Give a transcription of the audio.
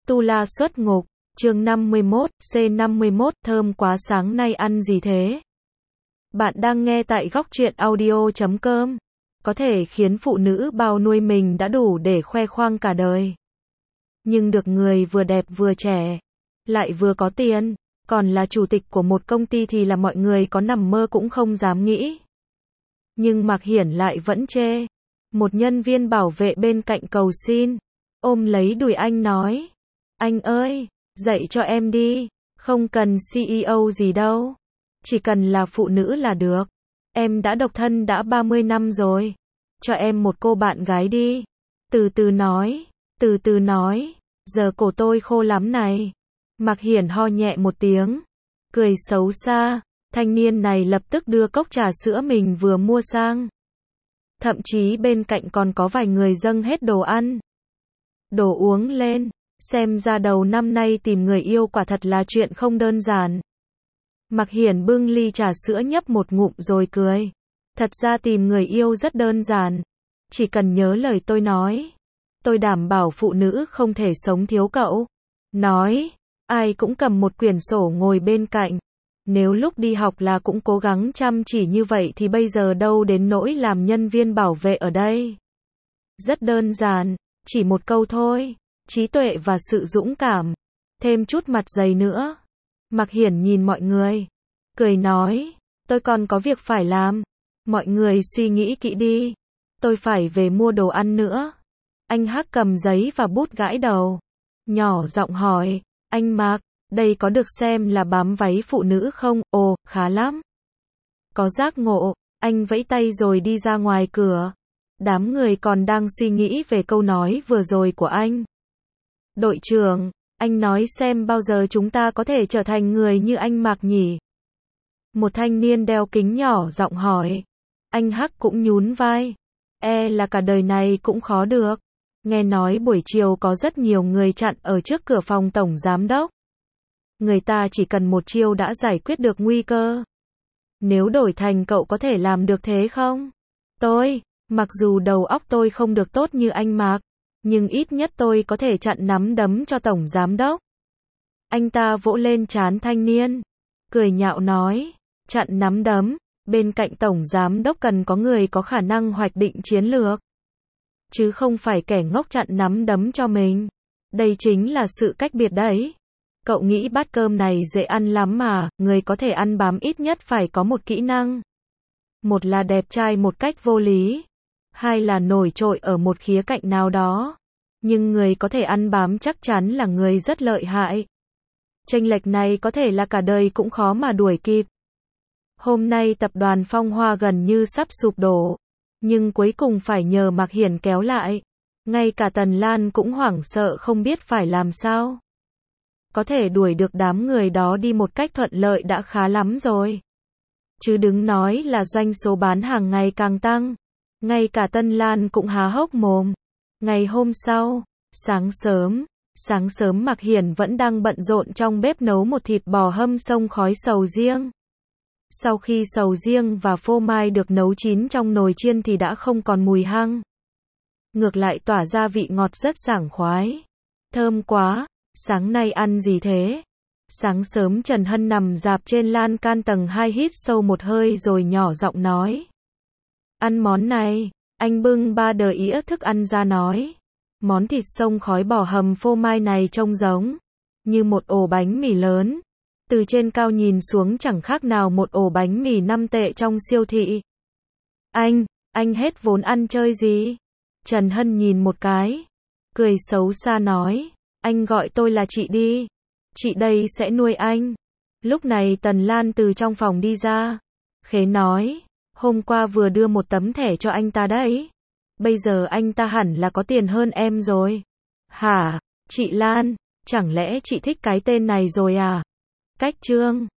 Tu La xuất ngục, chương 51, C51, thơm quá sáng nay ăn gì thế? Bạn đang nghe tại góc truyện audio.com. Có thể khiến phụ nữ bao nuôi mình đã đủ để khoe khoang cả đời. Nhưng được người vừa đẹp vừa trẻ, lại vừa có tiền, còn là chủ tịch của một công ty thì là mọi người có nằm mơ cũng không dám nghĩ. Nhưng Mạc Hiển lại vẫn chê. Một nhân viên bảo vệ bên cạnh cầu xin, ôm lấy đùi anh nói: "Anh ơi, dạy cho em đi, không cần CEO gì đâu, chỉ cần là phụ nữ là được. Em đã độc thân đã 30 năm rồi, cho em một cô bạn gái đi." Từ từ nói, giờ cổ tôi khô lắm này. Mạc Hiển ho nhẹ một tiếng, cười xấu xa. Thanh niên này lập tức đưa cốc trà sữa mình vừa mua sang. Thậm chí bên cạnh còn có vài người dâng hết đồ ăn, đồ uống lên. Xem ra đầu năm nay tìm người yêu quả thật là chuyện không đơn giản. Mạc Hiển bưng ly trà sữa nhấp một ngụm rồi cười. Thật ra tìm người yêu rất đơn giản. Chỉ cần nhớ lời tôi nói. Tôi đảm bảo phụ nữ không thể sống thiếu cậu. Nói, ai cũng cầm một quyển sổ ngồi bên cạnh. Nếu lúc đi học là cũng cố gắng chăm chỉ như vậy thì bây giờ đâu đến nỗi làm nhân viên bảo vệ ở đây. Rất đơn giản, chỉ một câu thôi. Trí tuệ và sự dũng cảm. Thêm chút mặt dày nữa. Mạc Hiển nhìn mọi người, cười nói, tôi còn có việc phải làm. Mọi người suy nghĩ kỹ đi. Tôi phải về mua đồ ăn nữa. Anh Hắc cầm giấy và bút gãi đầu. Nhỏ giọng hỏi, anh Mạc, đây có được xem là bám váy phụ nữ không? Ồ, khá lắm. Có giác ngộ, anh vẫy tay rồi đi ra ngoài cửa. Đám người còn đang suy nghĩ về câu nói vừa rồi của anh. Đội trưởng, anh nói xem bao giờ chúng ta có thể trở thành người như anh Mạc nhỉ? Một thanh niên đeo kính nhỏ giọng hỏi. Anh Hắc cũng nhún vai. Là cả đời này cũng khó được. Nghe nói buổi chiều có rất nhiều người chặn ở trước cửa phòng tổng giám đốc. Người ta chỉ cần một chiêu đã giải quyết được nguy cơ. Nếu đổi thành cậu có thể làm được thế không? Mặc dù đầu óc tôi không được tốt như anh Mạc, nhưng ít nhất tôi có thể chặn nắm đấm cho tổng giám đốc. Anh ta vỗ lên trán thanh niên, cười nhạo nói, chặn nắm đấm, bên cạnh tổng giám đốc cần có người có khả năng hoạch định chiến lược. Chứ không phải kẻ ngốc chặn nắm đấm cho mình. Đây chính là sự cách biệt đấy. Cậu nghĩ bát cơm này dễ ăn lắm mà, người có thể ăn bám ít nhất phải có một kỹ năng. Một là đẹp trai một cách vô lý. Hai là nổi trội ở một khía cạnh nào đó. Nhưng người có thể ăn bám chắc chắn là người rất lợi hại. Chênh lệch này có thể là cả đời cũng khó mà đuổi kịp. Hôm nay tập đoàn Phong Hoa gần như sắp sụp đổ. Nhưng cuối cùng phải nhờ Mạc Hiển kéo lại. Ngay cả Tần Lan cũng hoảng sợ không biết phải làm sao. Có thể đuổi được đám người đó đi một cách thuận lợi đã khá lắm rồi. Chứ đừng nói là doanh số bán hàng ngày càng tăng. Ngay cả Tân Lan cũng há hốc mồm. Ngày hôm sau, sáng sớm Mạc Hiển vẫn đang bận rộn trong bếp nấu một thịt bò hâm xông khói sầu riêng. Sau khi sầu riêng và phô mai được nấu chín trong nồi chiên thì đã không còn mùi hăng. Ngược lại tỏa ra vị ngọt rất sảng khoái. Thơm quá, sáng nay ăn gì thế? Sáng sớm Trần Hân nằm rạp trên lan can tầng 2 hít sâu một hơi rồi nhỏ giọng nói. Ăn món này, anh bưng 3 đĩa ĩa thức ăn ra nói. Món thịt xông khói bò hầm phô mai này trông giống như một ổ bánh mì lớn. Từ trên cao nhìn xuống chẳng khác nào một ổ bánh mì 5 tệ trong siêu thị. Anh hết vốn ăn chơi gì? Trần Hân nhìn một cái, cười xấu xa nói, anh gọi tôi là chị đi. Chị đây sẽ nuôi anh. Lúc này Tần Lan từ trong phòng đi ra. Khế nói, hôm qua vừa đưa một tấm thẻ cho anh ta đấy. Bây giờ anh ta hẳn là có tiền hơn em rồi. Hả, chị Lan, chẳng lẽ chị thích cái tên này rồi à? Cách chương